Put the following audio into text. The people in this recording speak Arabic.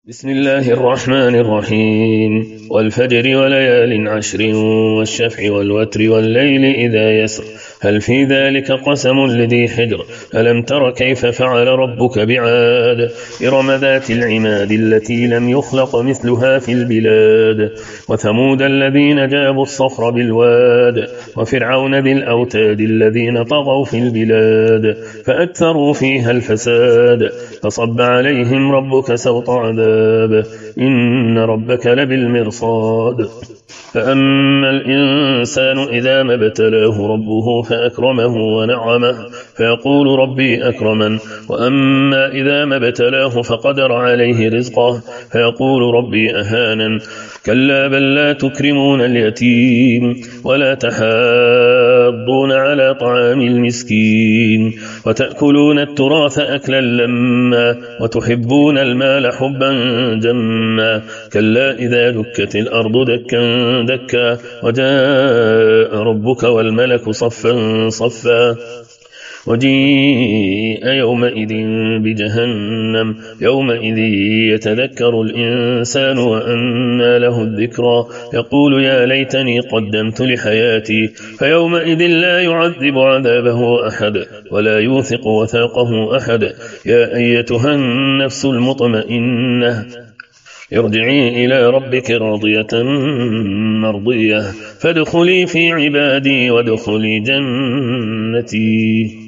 بسم الله الرحمن الرحيم والفجر وليال عشر والشفع والوتر والليل إذا يسر هل في ذلك قسم لذي حجر ألم تر كيف فعل ربك بعاد إرم ذات العماد التي لم يخلق مثلها في البلاد وثمود الذين جابوا الصخر بالواد وفرعون ذي الأوتاد الذين طغوا في البلاد فأكثروا فيها الفساد فصب عليهم ربك سوط عذاب إن ربك لبالمرصاد فأما الإنسان إذا ما ابتلاه ربه فأكرمه ونعمه فيقول ربي أكرمن وأما إذا ما ابتلاه فقدر عليه رزقه فيقول ربي أهانن كلا بل لا تكرمون اليتيم ولا تحاضون على طعام المسكين وتأكلون التراث أكلا لما وتحبون المال حبا جما كلا إذا دكت الأرض دكا دكا وجاء ربك والملك صفا صفا وجيء يومئذ بجهنم يومئذ يتذكر الإنسان وأنى له الذكرى يقول يا ليتني قدمت لحياتي فيومئذ لا يعذب عذابه أحد ولا يوثق وثاقه أحد يا أيتها النفس المطمئنة ارجعي إلى ربك راضية مرضية فادخلي في عبادي وادخلي جنتي.